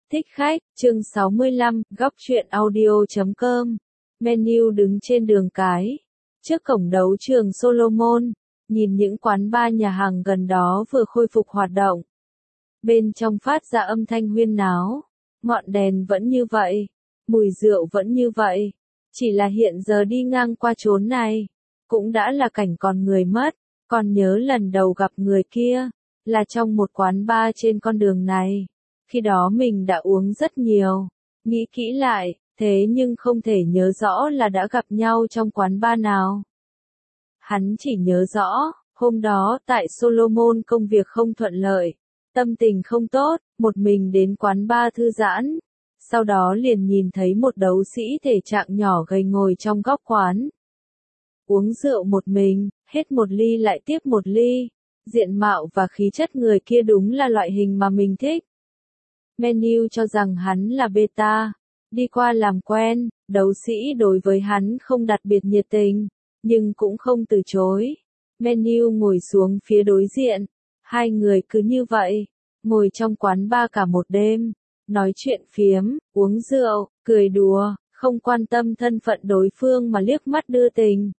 Thích khách, chương 65, góc truyện audio.com. Menu đứng trên đường cái, trước cổng đấu trường Solomon, nhìn những quán bar nhà hàng gần đó vừa khôi phục hoạt động. Bên trong phát ra âm thanh huyên náo, ngọn đèn vẫn như vậy, mùi rượu vẫn như vậy, chỉ là hiện giờ đi ngang qua chốn này, cũng đã là cảnh còn người mất, còn nhớ lần đầu gặp người kia, là trong một quán bar trên con đường này. Khi đó mình đã uống rất nhiều, nghĩ kỹ lại, thế nhưng không thể nhớ rõ là đã gặp nhau trong quán bar nào. Hắn chỉ nhớ rõ, hôm đó tại Solomon công việc không thuận lợi, tâm tình không tốt, một mình đến quán bar thư giãn. Sau đó liền nhìn thấy một đấu sĩ thể trạng nhỏ gầy ngồi trong góc quán. Uống rượu một mình, hết một ly lại tiếp một ly. Diện mạo và khí chất người kia đúng là loại hình mà mình thích. Menu cho rằng hắn là beta, đi qua làm quen, đấu sĩ đối với hắn không đặc biệt nhiệt tình, nhưng cũng không từ chối. Menu ngồi xuống phía đối diện, hai người cứ như vậy, ngồi trong quán bar cả một đêm, nói chuyện phiếm, uống rượu, cười đùa, không quan tâm thân phận đối phương mà liếc mắt đưa tình.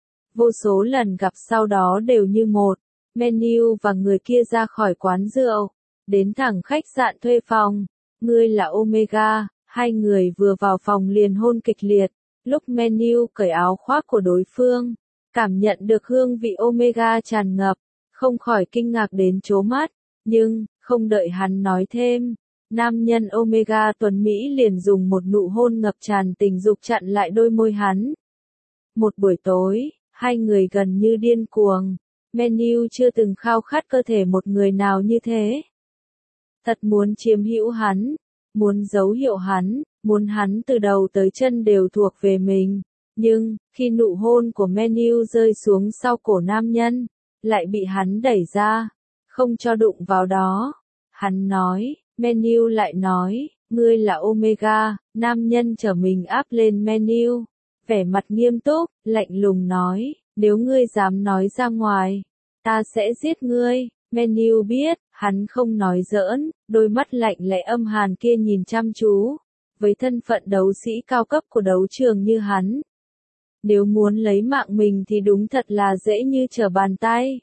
Vô số lần gặp sau đó đều như một, Menu và người kia ra khỏi quán rượu, đến thẳng khách sạn thuê phòng. Ngươi là Omega, hai người vừa vào phòng liền hôn kịch liệt. Lúc Menu cởi áo khoác của đối phương, cảm nhận được hương vị Omega tràn ngập, không khỏi kinh ngạc đến trố mắt. Nhưng, không đợi hắn nói thêm, nam nhân Omega tuấn Mỹ liền dùng một nụ hôn ngập tràn tình dục chặn lại đôi môi hắn. Một buổi tối, hai người gần như điên cuồng. Menu chưa từng khao khát cơ thể một người nào như thế. Thật muốn chiếm hữu hắn, muốn dấu hiệu hắn, muốn hắn từ đầu tới chân đều thuộc về mình. Nhưng, khi nụ hôn của Menu rơi xuống sau cổ nam nhân, lại bị hắn đẩy ra, không cho đụng vào đó. Hắn nói, Menu lại nói, ngươi là Omega, nam nhân trở mình áp lên Menu. Vẻ mặt nghiêm túc, lạnh lùng nói, nếu ngươi dám nói ra ngoài, ta sẽ giết ngươi. Menu biết, hắn không nói giỡn, đôi mắt lạnh lẽo âm hàn kia nhìn chăm chú. Với thân phận đấu sĩ cao cấp của đấu trường như hắn, nếu muốn lấy mạng mình thì đúng thật là dễ như trở bàn tay.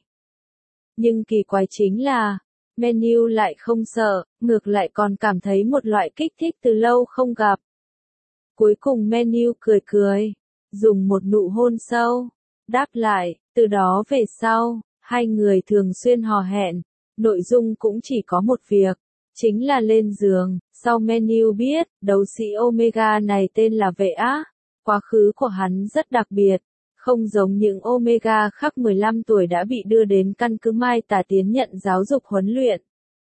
Nhưng kỳ quái chính là, Menu lại không sợ, ngược lại còn cảm thấy một loại kích thích từ lâu không gặp. Cuối cùng Menu cười cười, dùng một nụ hôn sâu, đáp lại, từ đó về sau, hai người thường xuyên hò hẹn, nội dung cũng chỉ có một việc, chính là lên giường. Sau Menu biết, đấu sĩ Omega này tên là Vệ Á, quá khứ của hắn rất đặc biệt, không giống những Omega khác 15 tuổi đã bị đưa đến căn cứ Mai Tả tiến nhận giáo dục huấn luyện.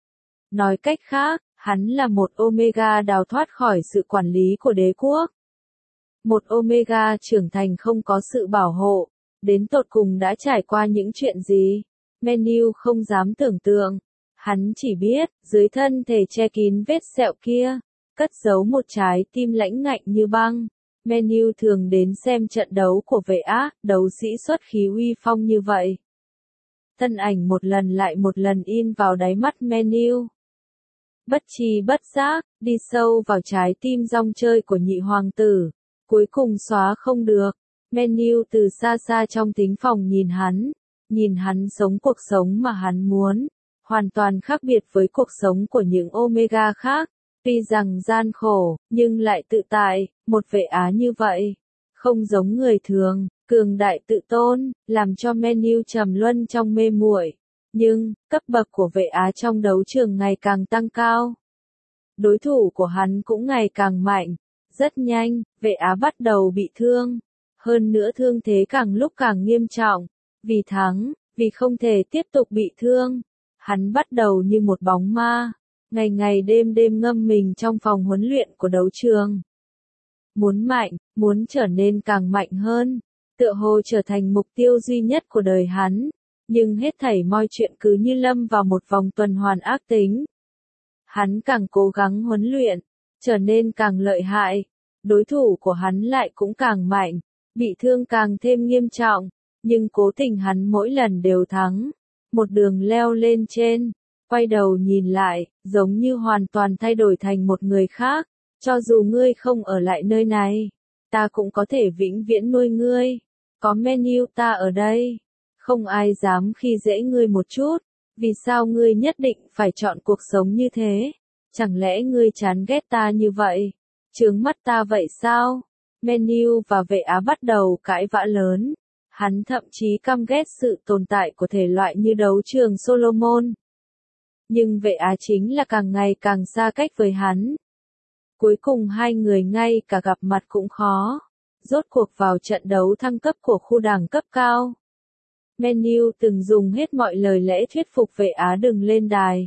Nói cách khác, hắn là một Omega đào thoát khỏi sự quản lý của đế quốc. Một Omega trưởng thành không có sự bảo hộ, đến tột cùng đã trải qua những chuyện gì? Menu không dám tưởng tượng. Hắn chỉ biết, dưới thân thể che kín vết sẹo kia, cất giấu một trái tim lãnh ngạnh như băng. Menu thường đến xem trận đấu của Vệ Á, đấu sĩ xuất khí uy phong như vậy. Thân ảnh một lần lại một lần in vào đáy mắt Menu. Bất tri bất giác, đi sâu vào trái tim rong chơi của nhị hoàng tử. Cuối cùng xóa không được. Menu từ xa xa trong thính phòng nhìn hắn sống cuộc sống mà hắn muốn, hoàn toàn khác biệt với cuộc sống của những Omega khác, tuy rằng gian khổ, nhưng lại tự tại. Một Vệ Á như vậy, không giống người thường, cường đại tự tôn, làm cho Menu trầm luân trong mê muội. Nhưng, cấp bậc của Vệ Á trong đấu trường ngày càng tăng cao. Đối thủ của hắn cũng ngày càng mạnh. Rất nhanh, Vệ Á bắt đầu bị thương. Hơn nữa thương thế càng lúc càng nghiêm trọng. Vì không thể tiếp tục bị thương, hắn bắt đầu như một bóng ma, ngày ngày đêm đêm ngâm mình trong phòng huấn luyện của đấu trường. Muốn mạnh, muốn trở nên càng mạnh hơn, tựa hồ trở thành mục tiêu duy nhất của đời hắn, nhưng hết thảy mọi chuyện cứ như lâm vào một vòng tuần hoàn ác tính. Hắn càng cố gắng huấn luyện, trở nên càng lợi hại, đối thủ của hắn lại cũng càng mạnh, bị thương càng thêm nghiêm trọng, nhưng cố tình hắn mỗi lần đều thắng. Một đường leo lên trên, Quay đầu nhìn lại, giống như hoàn toàn thay đổi thành một người khác. Cho dù ngươi không ở lại nơi này, ta cũng có thể vĩnh viễn nuôi ngươi. Có menu ta ở đây. Không ai dám khi dễ ngươi một chút. Vì sao ngươi nhất định phải chọn cuộc sống như thế? Chẳng lẽ ngươi chán ghét ta như vậy? Chướng mắt ta vậy sao? Menu và vệ á bắt đầu cãi vã lớn. Hắn thậm chí căm ghét sự tồn tại của thể loại như đấu trường Solomon. Nhưng vệ á chính là càng ngày càng xa cách với hắn. Cuối cùng hai người ngay cả gặp mặt cũng khó. Rốt cuộc vào trận đấu thăng cấp của khu đẳng cấp cao. Menu từng dùng hết mọi lời lẽ thuyết phục vệ á đừng lên đài.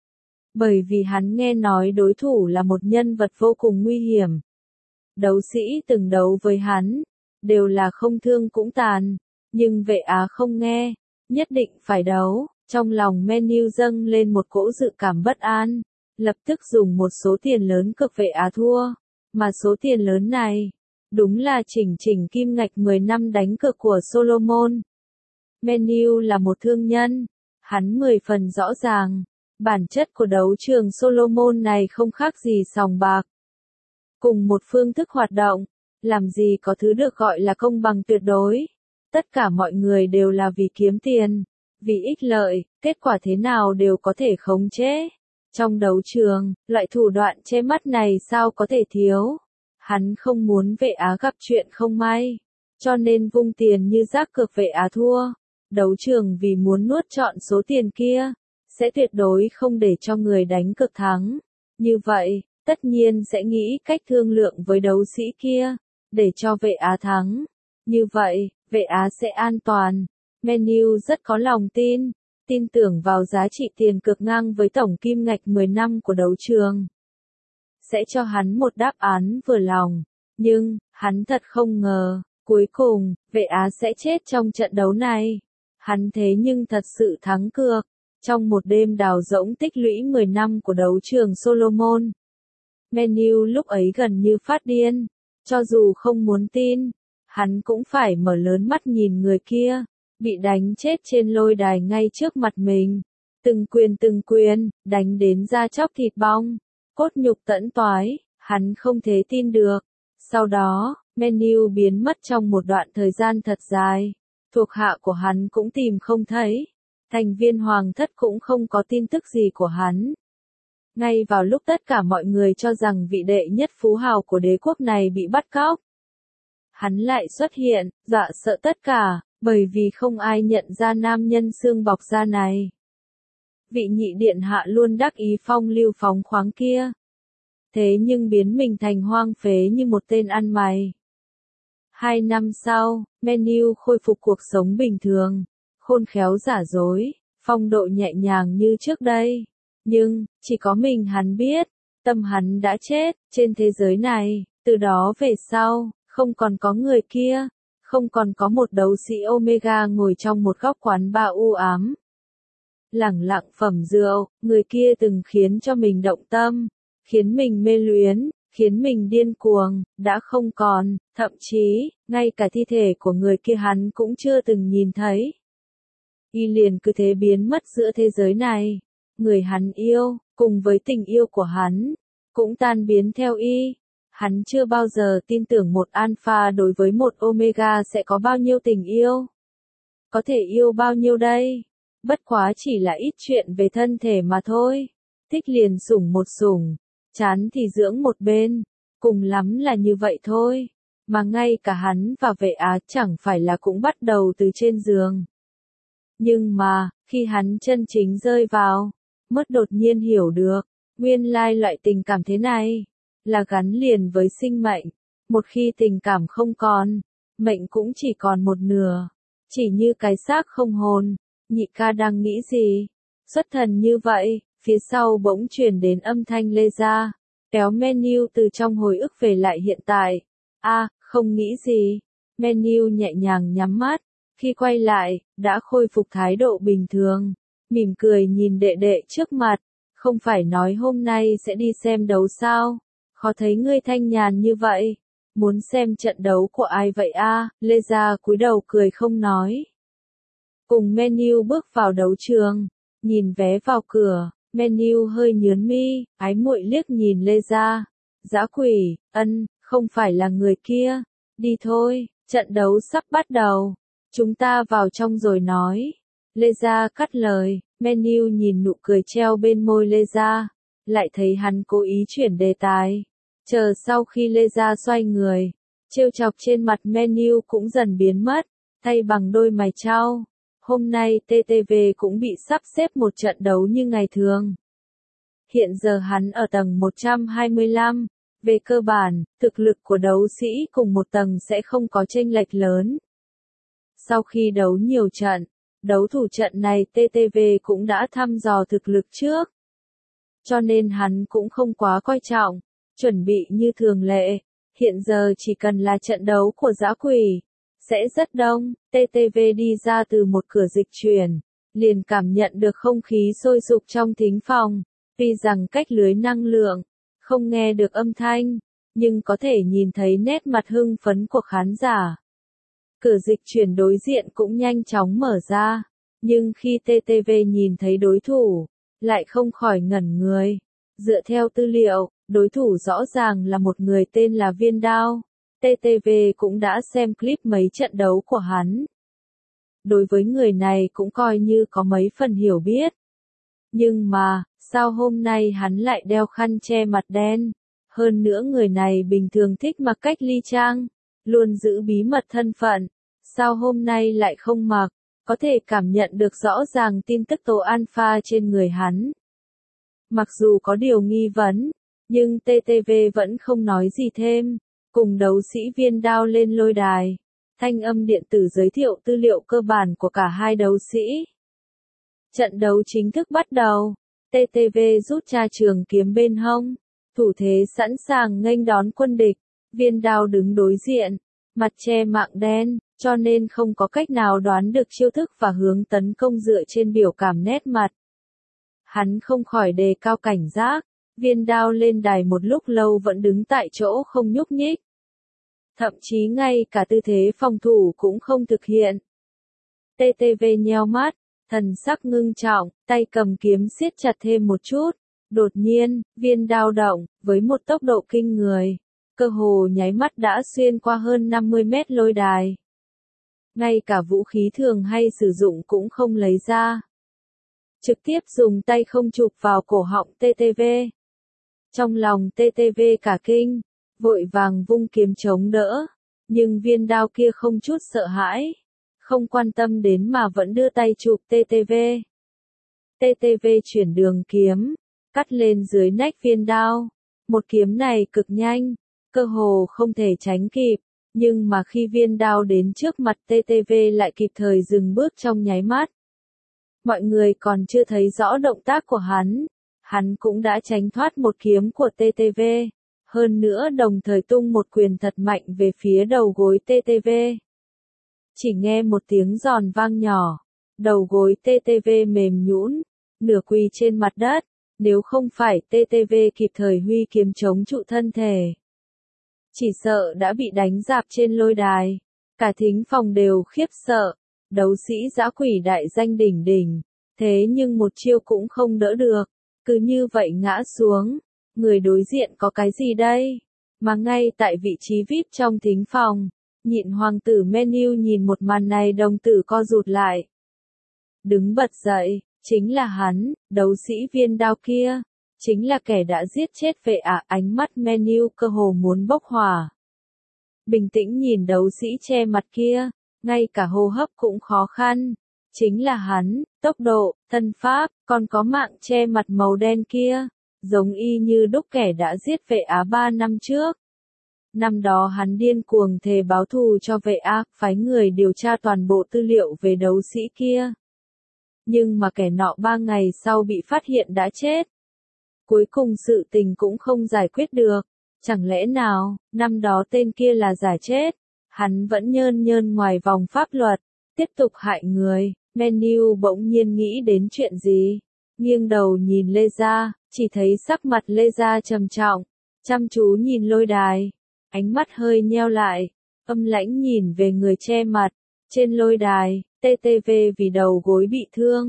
Bởi vì hắn nghe nói đối thủ là một nhân vật vô cùng nguy hiểm. Đấu sĩ từng đấu với hắn, đều là không thương cũng tàn. Nhưng vệ á không nghe, nhất định phải đấu. Trong lòng Menu dâng lên một cỗ dự cảm bất an. Lập tức dùng một số tiền lớn cược vệ á thua. Mà số tiền lớn này, đúng là chỉnh kim ngạch 10 năm đánh cược của Solomon. Menu là một thương nhân. Hắn 10 phần rõ ràng. Bản chất của đấu trường Solomon này không khác gì sòng bạc. Cùng một phương thức hoạt động, làm gì có thứ được gọi là công bằng tuyệt đối. Tất cả mọi người đều là vì kiếm tiền, vì ích lợi, kết quả thế nào đều có thể khống chế. Trong đấu trường, loại thủ đoạn che mắt này sao có thể thiếu. Hắn không muốn vệ á gặp chuyện không may, cho nên vung tiền như rác cược vệ á thua. Đấu trường vì muốn nuốt trọn số tiền kia, sẽ tuyệt đối không để cho người đánh cược thắng. Như vậy, tất nhiên sẽ nghĩ cách thương lượng với đấu sĩ kia, để cho vệ á thắng. Như vậy, vệ á sẽ an toàn. Menu rất có lòng tin tưởng vào giá trị tiền cược ngang với tổng kim ngạch 10 năm của đấu trường. Sẽ cho hắn một đáp án vừa lòng. Nhưng, hắn thật không ngờ, cuối cùng, vệ á sẽ chết trong trận đấu này. Hắn thế nhưng thật sự thắng cược. Trong một đêm đào rỗng tích lũy 10 năm của đấu trường Solomon. Menu lúc ấy gần như phát điên. Cho dù không muốn tin, hắn cũng phải mở lớn mắt nhìn người kia, bị đánh chết trên lôi đài ngay trước mặt mình. Từng quyền, đánh đến da chóc thịt bong, cốt nhục tẫn toái, hắn không thể tin được. Sau đó, Menu biến mất trong một đoạn thời gian thật dài. Thuộc hạ của hắn cũng tìm không thấy. Thành viên hoàng thất cũng không có tin tức gì của hắn. Ngay vào lúc tất cả mọi người cho rằng vị đệ nhất phú hào của đế quốc này bị bắt cóc, hắn lại xuất hiện, dọa sợ tất cả, bởi vì không ai nhận ra nam nhân xương bọc da này. Vị nhị điện hạ luôn đắc ý phong lưu phóng khoáng kia. Thế nhưng biến mình thành hoang phế như một tên ăn mày. 2 năm sau, Menu khôi phục cuộc sống bình thường, khôn khéo giả dối, phong độ nhẹ nhàng như trước đây. Nhưng, chỉ có mình hắn biết, tâm hắn đã chết, trên thế giới này, từ đó về sau, không còn có người kia, không còn có một đấu sĩ Omega ngồi trong một góc quán bar u ám. Lẳng lặng phẩm rượu, người kia từng khiến cho mình động tâm, khiến mình mê luyến, khiến mình điên cuồng, đã không còn, thậm chí, ngay cả thi thể của người kia hắn cũng chưa từng nhìn thấy. Y liền cứ thế biến mất giữa thế giới này. Người hắn yêu, cùng với tình yêu của hắn, cũng tan biến theo y. Hắn chưa bao giờ tin tưởng một alpha đối với một omega sẽ có bao nhiêu tình yêu. Có thể yêu bao nhiêu đây? Bất quá chỉ là ít chuyện về thân thể mà thôi. Thích liền sủng một sủng, chán thì dưỡng một bên, cùng lắm là như vậy thôi. Mà ngay cả hắn và vệ á chẳng phải là cũng bắt đầu từ trên giường. Nhưng mà, khi hắn chân chính rơi vào, mất đột nhiên hiểu được, nguyên lai loại tình cảm thế này, là gắn liền với sinh mệnh. Một khi tình cảm không còn, mệnh cũng chỉ còn một nửa. Chỉ như cái xác không hồn. Nhị ca đang nghĩ gì? Xuất thần như vậy, phía sau bỗng truyền đến âm thanh lê ra, kéo Menu từ trong hồi ức về lại hiện tại. Không nghĩ gì. Menu nhẹ nhàng nhắm mắt, khi quay lại, đã khôi phục thái độ bình thường, mỉm cười nhìn đệ đệ trước mặt. Không phải nói hôm nay sẽ đi xem đấu sao? Khó thấy ngươi thanh nhàn như vậy. Muốn xem trận đấu của ai vậy a? Lê Gia cúi đầu cười không nói. Cùng Menu bước vào đấu trường. Nhìn vé vào cửa, menu hơi nhướng mi, ái muội liếc nhìn Lê Gia. Dã quỷ, không phải là người kia. Đi thôi, trận đấu sắp bắt đầu. Chúng ta vào trong rồi nói. Lê Gia cắt lời, menu nhìn nụ cười treo bên môi Lê Gia. Lại thấy hắn cố ý chuyển đề tài. Chờ sau khi Lê Gia xoay người, trêu chọc trên mặt menu cũng dần biến mất, thay bằng đôi mày trao. Hôm nay TTV cũng bị sắp xếp một trận đấu như ngày thường. Hiện giờ hắn ở tầng 125. Về cơ bản, thực lực của đấu sĩ cùng một tầng sẽ không có chênh lệch lớn. Sau khi đấu nhiều trận, đấu thủ trận này TTV cũng đã thăm dò thực lực trước. Cho nên hắn cũng không quá coi trọng, chuẩn bị như thường lệ. Hiện giờ chỉ cần là trận đấu của dã quỷ, sẽ rất đông. TTV đi ra từ một cửa dịch chuyển, liền cảm nhận được không khí sôi sục trong thính phòng. Tuy rằng cách lưới năng lượng, không nghe được âm thanh, nhưng có thể nhìn thấy nét mặt hưng phấn của khán giả. Cửa dịch chuyển đối diện cũng nhanh chóng mở ra, nhưng khi TTV nhìn thấy đối thủ, lại không khỏi ngẩn người. Dựa theo tư liệu, đối thủ rõ ràng là một người tên là Viên Đao. TTV cũng đã xem clip mấy trận đấu của hắn. Đối với người này cũng coi như có mấy phần hiểu biết. Nhưng mà, sao hôm nay hắn lại đeo khăn che mặt đen? Hơn nữa người này bình thường thích mặc cách ly trang, luôn giữ bí mật thân phận. Sao hôm nay lại không mặc? Có thể cảm nhận được rõ ràng tin tức tố alpha trên người hắn. Mặc dù có điều nghi vấn, nhưng TTV vẫn không nói gì thêm. Cùng đấu sĩ Viên Đao lên lôi đài. Thanh âm điện tử giới thiệu tư liệu cơ bản của cả hai đấu sĩ. Trận đấu chính thức bắt đầu. TTV rút ra trường kiếm bên hông, thủ thế sẵn sàng nghênh đón quân địch. Viên Đao đứng đối diện, mặt che mạng đen, cho nên không có cách nào đoán được chiêu thức và hướng tấn công dựa trên biểu cảm nét mặt. Hắn không khỏi đề cao cảnh giác. Viên Đao lên đài một lúc lâu vẫn đứng tại chỗ không nhúc nhích. Thậm chí ngay cả tư thế phòng thủ cũng không thực hiện. TTV nheo mắt, thần sắc ngưng trọng, tay cầm kiếm siết chặt thêm một chút. Đột nhiên, Viên Đao động, với một tốc độ kinh người. Cơ hồ nháy mắt đã xuyên qua hơn 50 mét lôi đài. Ngay cả vũ khí thường hay sử dụng cũng không lấy ra. Trực tiếp dùng tay không chụp vào cổ họng TTV. Trong lòng TTV cả kinh, vội vàng vung kiếm chống đỡ. Nhưng Viên Đao kia không chút sợ hãi. Không quan tâm đến mà vẫn đưa tay chụp TTV. TTV chuyển đường kiếm, cắt lên dưới nách Viên Đao. Một kiếm này cực nhanh, cơ hồ không thể tránh kịp, nhưng mà khi Viên Đao đến trước mặt TTV lại kịp thời dừng bước trong nháy mắt. Mọi người còn chưa thấy rõ động tác của hắn cũng đã tránh thoát một kiếm của TTV, hơn nữa đồng thời tung một quyền thật mạnh về phía đầu gối TTV. Chỉ nghe một tiếng giòn vang nhỏ, đầu gối TTV mềm nhũn, nửa quỳ trên mặt đất, nếu không phải TTV kịp thời huy kiếm chống trụ thân thể. Chỉ sợ đã bị đánh rạp trên lôi đài, cả thính phòng đều khiếp sợ, đấu sĩ dã quỷ đại danh đỉnh đỉnh, thế nhưng một chiêu cũng không đỡ được, cứ như vậy ngã xuống, người đối diện có cái gì đây? Mà ngay tại vị trí VIP trong thính phòng, nhịn hoàng tử menu nhìn một màn này đồng tử co rụt lại. Đứng bật dậy, chính là hắn, đấu sĩ Viên Đao kia, chính là kẻ đã giết chết vệ ánh mắt menu cơ hồ muốn bốc hỏa. Bình tĩnh nhìn đấu sĩ che mặt kia, ngay cả hô hấp cũng khó khăn. Chính là hắn, tốc độ, thân pháp, còn có mạng che mặt màu đen kia, giống y như đúc kẻ đã giết vệ 3 năm trước. Năm đó hắn điên cuồng thề báo thù cho vệ phái người điều tra toàn bộ tư liệu về đấu sĩ kia. Nhưng mà kẻ nọ 3 ngày sau bị phát hiện đã chết. Cuối cùng sự tình cũng không giải quyết được. Chẳng lẽ nào, năm đó tên kia là giả chết, hắn vẫn nhơn nhơn ngoài vòng pháp luật, tiếp tục hại người. Menu bỗng nhiên nghĩ đến chuyện gì, nghiêng đầu nhìn Lê Gia, chỉ thấy sắc mặt Lê Gia trầm trọng, chăm chú nhìn lôi đài, ánh mắt hơi nheo lại, âm lãnh nhìn về người che mặt. Trên lôi đài, TTV vì đầu gối bị thương,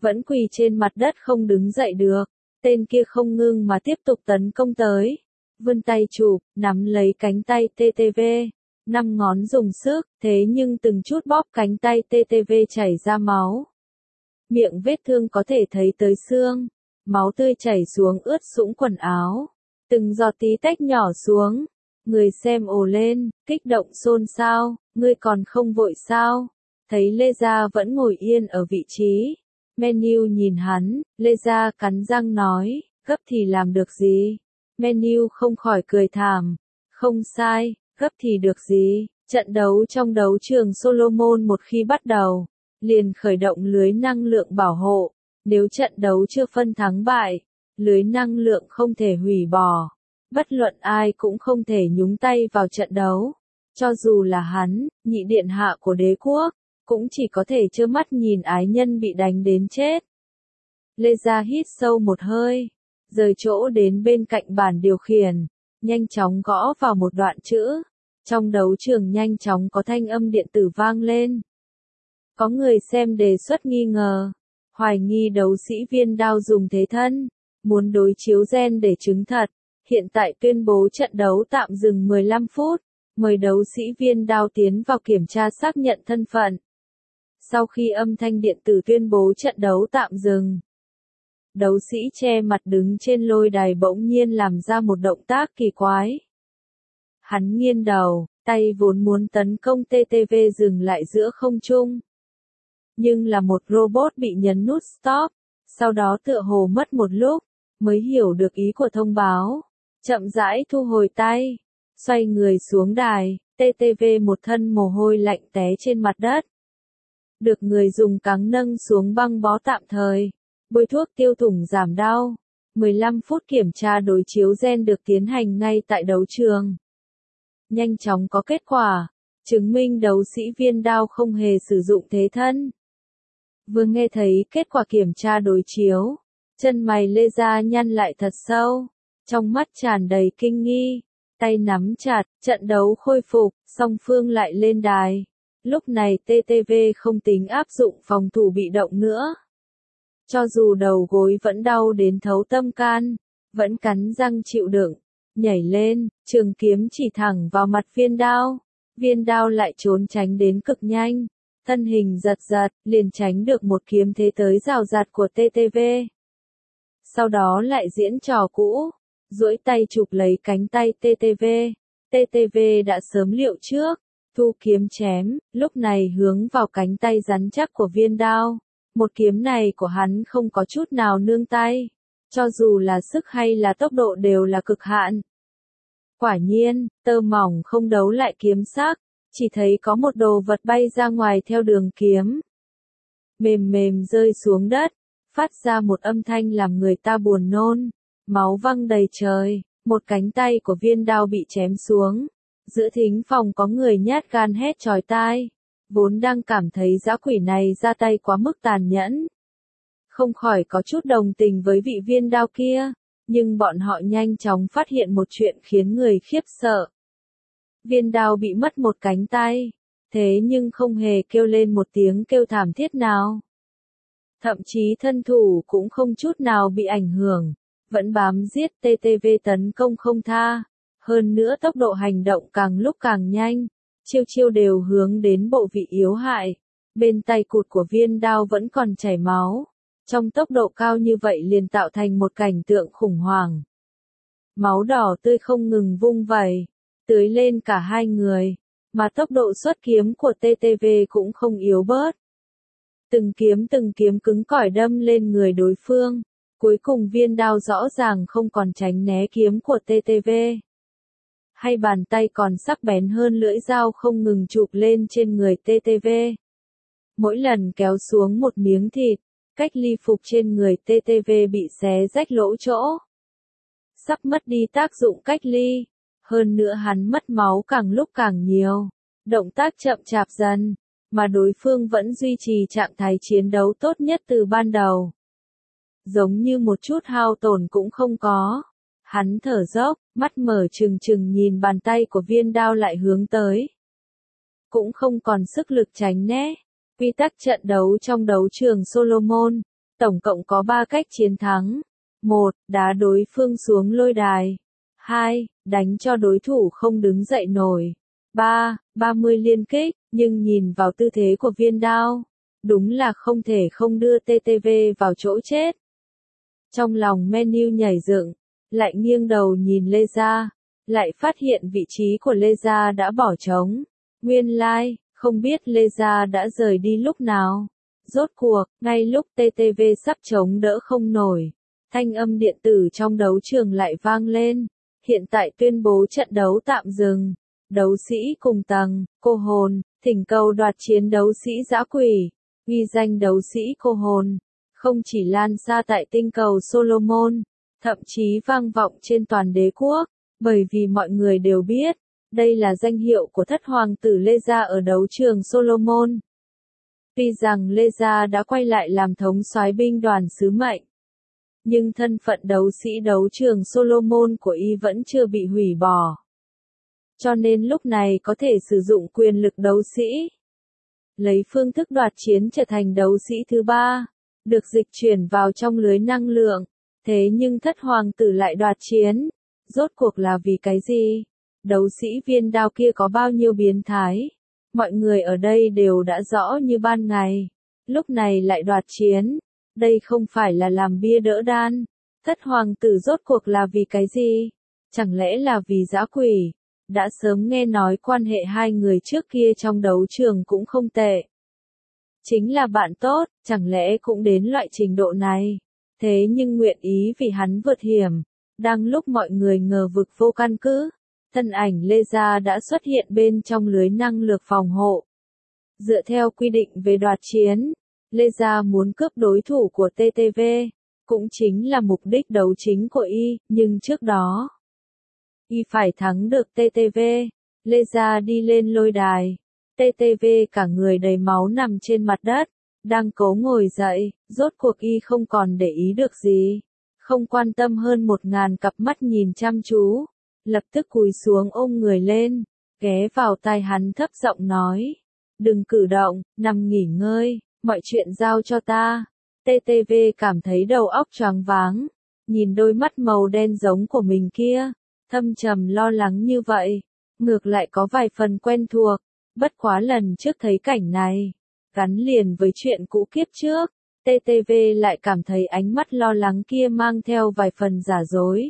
vẫn quỳ trên mặt đất không đứng dậy được. Tên kia không ngưng mà tiếp tục tấn công tới. Vươn tay chụp, nắm lấy cánh tay TTV. 5 ngón dùng sức, thế nhưng từng chút bóp cánh tay TTV chảy ra máu. Miệng vết thương có thể thấy tới xương. Máu tươi chảy xuống ướt sũng quần áo. Từng giọt tí tách nhỏ xuống. Người xem ồ lên, kích động xôn xao, ngươi còn không vội sao? Thấy Lê Gia vẫn ngồi yên ở vị trí. Menu nhìn hắn, Lê Gia cắn răng nói, gấp thì làm được gì? Menu không khỏi cười thảm. Không sai, gấp thì được gì? Trận đấu trong đấu trường Solomon một khi bắt đầu, liền khởi động lưới năng lượng bảo hộ. Nếu trận đấu chưa phân thắng bại, lưới năng lượng không thể hủy bỏ. Bất luận ai cũng không thể nhúng tay vào trận đấu. Cho dù là hắn, nhị điện hạ của đế quốc, cũng chỉ có thể trơ mắt nhìn ái nhân bị đánh đến chết. Lê Gia hít sâu một hơi, rời chỗ đến bên cạnh bàn điều khiển, nhanh chóng gõ vào một đoạn chữ. Trong đấu trường nhanh chóng có thanh âm điện tử vang lên. Có người xem đề xuất nghi ngờ, hoài nghi đấu sĩ Viên Đao dùng thế thân, muốn đối chiếu gen để chứng thật. Hiện tại tuyên bố trận đấu tạm dừng 15 phút, mời đấu sĩ Viên Đao tiến vào kiểm tra xác nhận thân phận. Sau khi âm thanh điện tử tuyên bố trận đấu tạm dừng, đấu sĩ che mặt đứng trên lôi đài bỗng nhiên làm ra một động tác kỳ quái. Hắn nghiêng đầu, tay vốn muốn tấn công TTV dừng lại giữa không trung. Nhưng là một robot bị nhấn nút stop, sau đó tựa hồ mất một lúc, mới hiểu được ý của thông báo. Chậm rãi thu hồi tay, xoay người xuống đài, TTV một thân mồ hôi lạnh té trên mặt đất. Được người dùng cáng nâng xuống băng bó tạm thời, bôi thuốc tiêu thủng giảm đau. 15 phút kiểm tra đối chiếu gen được tiến hành ngay tại đấu trường. Nhanh chóng có kết quả, chứng minh đấu sĩ Viên Đao không hề sử dụng thế thân. Vừa nghe thấy kết quả kiểm tra đối chiếu, chân mày Lê Gia nhăn lại thật sâu. Trong mắt tràn đầy kinh nghi, tay nắm chặt, trận đấu khôi phục, song phương lại lên đài. Lúc này TTV không tính áp dụng phòng thủ bị động nữa. Cho dù đầu gối vẫn đau đến thấu tâm can, vẫn cắn răng chịu đựng, nhảy lên, trường kiếm chỉ thẳng vào mặt Viên Đao. Viên Đao lại trốn tránh đến cực nhanh, thân hình giật giật, liền tránh được một kiếm thế tới rào rạt của TTV. Sau đó lại diễn trò cũ. Duỗi tay chụp lấy cánh tay TTV. TTV đã sớm liệu trước, thu kiếm chém, lúc này hướng vào cánh tay rắn chắc của Viên Đao. Một kiếm này của hắn không có chút nào nương tay, cho dù là sức hay là tốc độ đều là cực hạn. Quả nhiên, tơ mỏng không đấu lại kiếm sắc, chỉ thấy có một đồ vật bay ra ngoài theo đường kiếm. Mềm mềm rơi xuống đất, phát ra một âm thanh làm người ta buồn nôn. Máu văng đầy trời, một cánh tay của Viên Đao bị chém xuống. Giữa thính phòng có người nhát gan hét chói tai. Vốn đang cảm thấy dã quỷ này ra tay quá mức tàn nhẫn. Không khỏi có chút đồng tình với vị Viên Đao kia. Nhưng bọn họ nhanh chóng phát hiện một chuyện khiến người khiếp sợ. Viên Đao bị mất một cánh tay. Thế nhưng không hề kêu lên một tiếng kêu thảm thiết nào. Thậm chí thân thủ cũng không chút nào bị ảnh hưởng. Vẫn bám giết TTV tấn công không tha. Hơn nữa tốc độ hành động càng lúc càng nhanh. Chiêu chiêu đều hướng đến bộ vị yếu hại. Bên tay cụt của Viên Đao vẫn còn chảy máu. Trong tốc độ cao như vậy liền tạo thành một cảnh tượng khủng hoảng. Máu đỏ tươi không ngừng vung vẩy, tưới lên cả hai người. Mà tốc độ xuất kiếm của TTV cũng không yếu bớt. Từng kiếm cứng cỏi đâm lên người đối phương. Cuối cùng Viên Đao rõ ràng không còn tránh né kiếm của TTV. Hay bàn tay còn sắc bén hơn lưỡi dao không ngừng chụp lên trên người TTV. Mỗi lần kéo xuống một miếng thịt, cách ly phục trên người TTV bị xé rách lỗ chỗ. Sắp mất đi tác dụng cách ly. Hơn nữa hắn mất máu càng lúc càng nhiều. Động tác chậm chạp dần, mà đối phương vẫn duy trì trạng thái chiến đấu tốt nhất từ ban đầu. Giống như một chút hao tổn cũng không có. Hắn thở dốc, mắt mở trừng trừng nhìn bàn tay của Viên Đao lại hướng tới. Cũng không còn sức lực tránh né. Quy tắc trận đấu trong đấu trường Solomon. Tổng cộng có 3 cách chiến thắng. 1. Đá đối phương xuống lôi đài. 2. Đánh cho đối thủ không đứng dậy nổi. 3. 30 liên kích, nhưng nhìn vào tư thế của Viên Đao, đúng là không thể không đưa TTV vào chỗ chết. Trong lòng Menu nhảy dựng, lại nghiêng đầu nhìn Lê Gia, lại phát hiện vị trí của Lê Gia đã bỏ trống. Nguyên lai, không biết Lê Gia đã rời đi lúc nào. Rốt cuộc, ngay lúc TTV sắp chống đỡ không nổi, thanh âm điện tử trong đấu trường lại vang lên. Hiện tại tuyên bố trận đấu tạm dừng. Đấu sĩ cùng tầng, cô hồn, thỉnh cầu đoạt chiến đấu sĩ dã quỷ. Ghi danh đấu sĩ cô hồn, không chỉ lan xa tại tinh cầu Solomon, thậm chí vang vọng trên toàn đế quốc, bởi vì mọi người đều biết, đây là danh hiệu của thất hoàng tử Lê Gia ở đấu trường Solomon. Tuy rằng Lê Gia đã quay lại làm thống soái binh đoàn sứ mệnh, nhưng thân phận đấu sĩ đấu trường Solomon của y vẫn chưa bị hủy bỏ. Cho nên lúc này có thể sử dụng quyền lực đấu sĩ. Lấy phương thức đoạt chiến trở thành đấu sĩ thứ 3, được dịch chuyển vào trong lưới năng lượng. Thế nhưng thất hoàng tử lại đoạt chiến. Rốt cuộc là vì cái gì? Đấu sĩ Viên Đao kia có bao nhiêu biến thái? Mọi người ở đây đều đã rõ như ban ngày. Lúc này lại đoạt chiến. Đây không phải là làm bia đỡ đan. Thất hoàng tử rốt cuộc là vì cái gì? Chẳng lẽ là vì dã quỷ? Đã sớm nghe nói quan hệ hai người trước kia trong đấu trường cũng không tệ. Chính là bạn tốt, chẳng lẽ cũng đến loại trình độ này. Thế nhưng nguyện ý vì hắn vượt hiểm. Đang lúc mọi người ngờ vực vô căn cứ, thân ảnh Lê Gia đã xuất hiện bên trong lưới năng lực phòng hộ. Dựa theo quy định về đoạt chiến, Lê Gia muốn cướp đối thủ của TTV, cũng chính là mục đích đấu chính của y, nhưng trước đó, y phải thắng được TTV. Lê Gia đi lên lôi đài, TTV cả người đầy máu nằm trên mặt đất, đang cố ngồi dậy, rốt cuộc y không còn để ý được gì, không quan tâm hơn 1000 cặp mắt nhìn chăm chú, lập tức cúi xuống ôm người lên, ghé vào tai hắn thấp giọng nói, đừng cử động, nằm nghỉ ngơi, mọi chuyện giao cho ta. TTV cảm thấy đầu óc choáng váng, nhìn đôi mắt màu đen giống của mình kia, thâm trầm lo lắng như vậy, ngược lại có vài phần quen thuộc, bất quá lần trước thấy cảnh này, gắn liền với chuyện cũ kiếp trước, TTV lại cảm thấy ánh mắt lo lắng kia mang theo vài phần giả dối.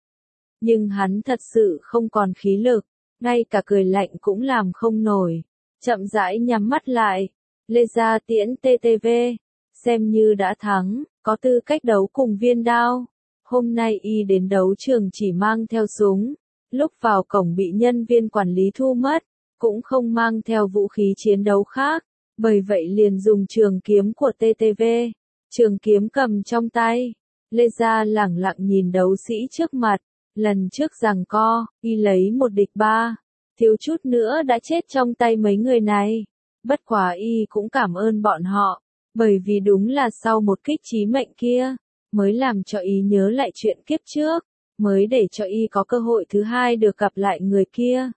Nhưng hắn thật sự không còn khí lực, ngay cả cười lạnh cũng làm không nổi, chậm rãi nhắm mắt lại, Lê Gia tiễn TTV, xem như đã thắng, có tư cách đấu cùng Viên Đao. Hôm nay y đến đấu trường chỉ mang theo súng, lúc vào cổng bị nhân viên quản lý thu mất, cũng không mang theo vũ khí chiến đấu khác, bởi vậy liền dùng trường kiếm của TTV, trường kiếm cầm trong tay. Lê Gia lẳng lặng nhìn đấu sĩ trước mặt, lần trước giằng co, y lấy 1-3, thiếu chút nữa đã chết trong tay mấy người này. Bất quá y cũng cảm ơn bọn họ, bởi vì đúng là sau một kích chí mệnh kia, mới làm cho y nhớ lại chuyện kiếp trước, mới để cho y có cơ hội thứ hai được gặp lại người kia.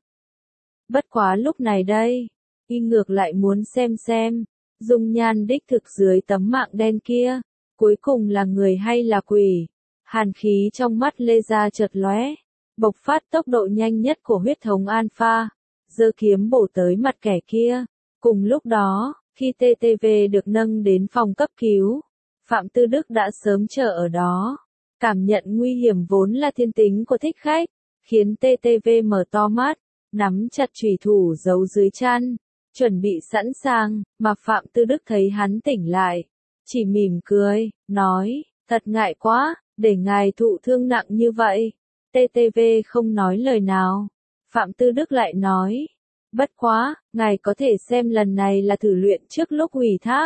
Bất quá lúc này đây, y ngược lại muốn xem, dung nhan đích thực dưới tấm mạng đen kia, cuối cùng là người hay là quỷ. Hàn khí trong mắt Lê Gia chợt lóe, bộc phát tốc độ nhanh nhất của huyết thống alpha, giơ kiếm bổ tới mặt kẻ kia. Cùng lúc đó, khi TTV được nâng đến phòng cấp cứu, Phạm Tư Đức đã sớm chờ ở đó. Cảm nhận nguy hiểm vốn là thiên tính của thích khách, khiến TTV mở to mắt, nắm chặt chùy thủ giấu dưới chăn, chuẩn bị sẵn sàng, mà Phạm Tư Đức thấy hắn tỉnh lại, chỉ mỉm cười, nói, thật ngại quá, để ngài thụ thương nặng như vậy. TTV không nói lời nào. Phạm Tư Đức lại nói, bất quá, ngài có thể xem lần này là thử luyện trước lúc ủy thác.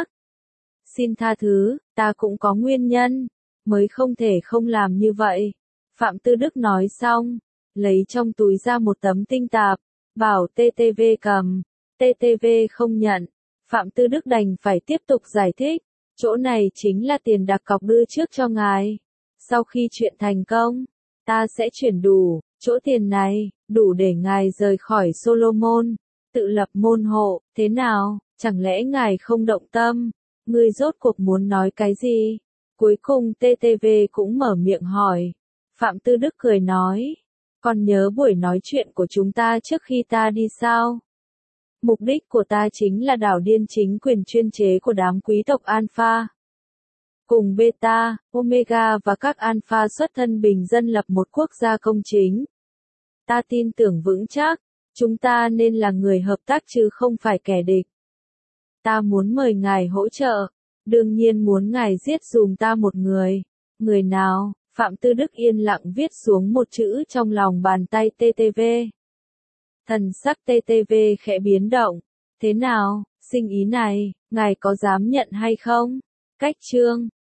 Xin tha thứ, ta cũng có nguyên nhân, mới không thể không làm như vậy. Phạm Tư Đức nói xong, lấy trong túi ra một tấm tinh tạp, bảo TTV cầm. TTV không nhận, Phạm Tư Đức đành phải tiếp tục giải thích, chỗ này chính là tiền đặt cọc đưa trước cho ngài. Sau khi chuyện thành công, ta sẽ chuyển đủ, chỗ tiền này, đủ để ngài rời khỏi Solomon, tự lập môn hộ, thế nào, chẳng lẽ ngài không động tâm? Ngươi rốt cuộc muốn nói cái gì? Cuối cùng TTV cũng mở miệng hỏi. Phạm Tư Đức cười nói. Còn nhớ buổi nói chuyện của chúng ta trước khi ta đi sao? Mục đích của ta chính là đảo điên chính quyền chuyên chế của đám quý tộc Alpha. Cùng Beta, Omega và các Alpha xuất thân bình dân lập một quốc gia công chính. Ta tin tưởng vững chắc, chúng ta nên là người hợp tác chứ không phải kẻ địch. Ta muốn mời ngài hỗ trợ, đương nhiên muốn ngài giết dùm ta một người. Người nào? Phạm Tư Đức yên lặng viết xuống một chữ trong lòng bàn tay TTV. Thần sắc TTV khẽ biến động. Thế nào, sinh ý này, ngài có dám nhận hay không? Cách chương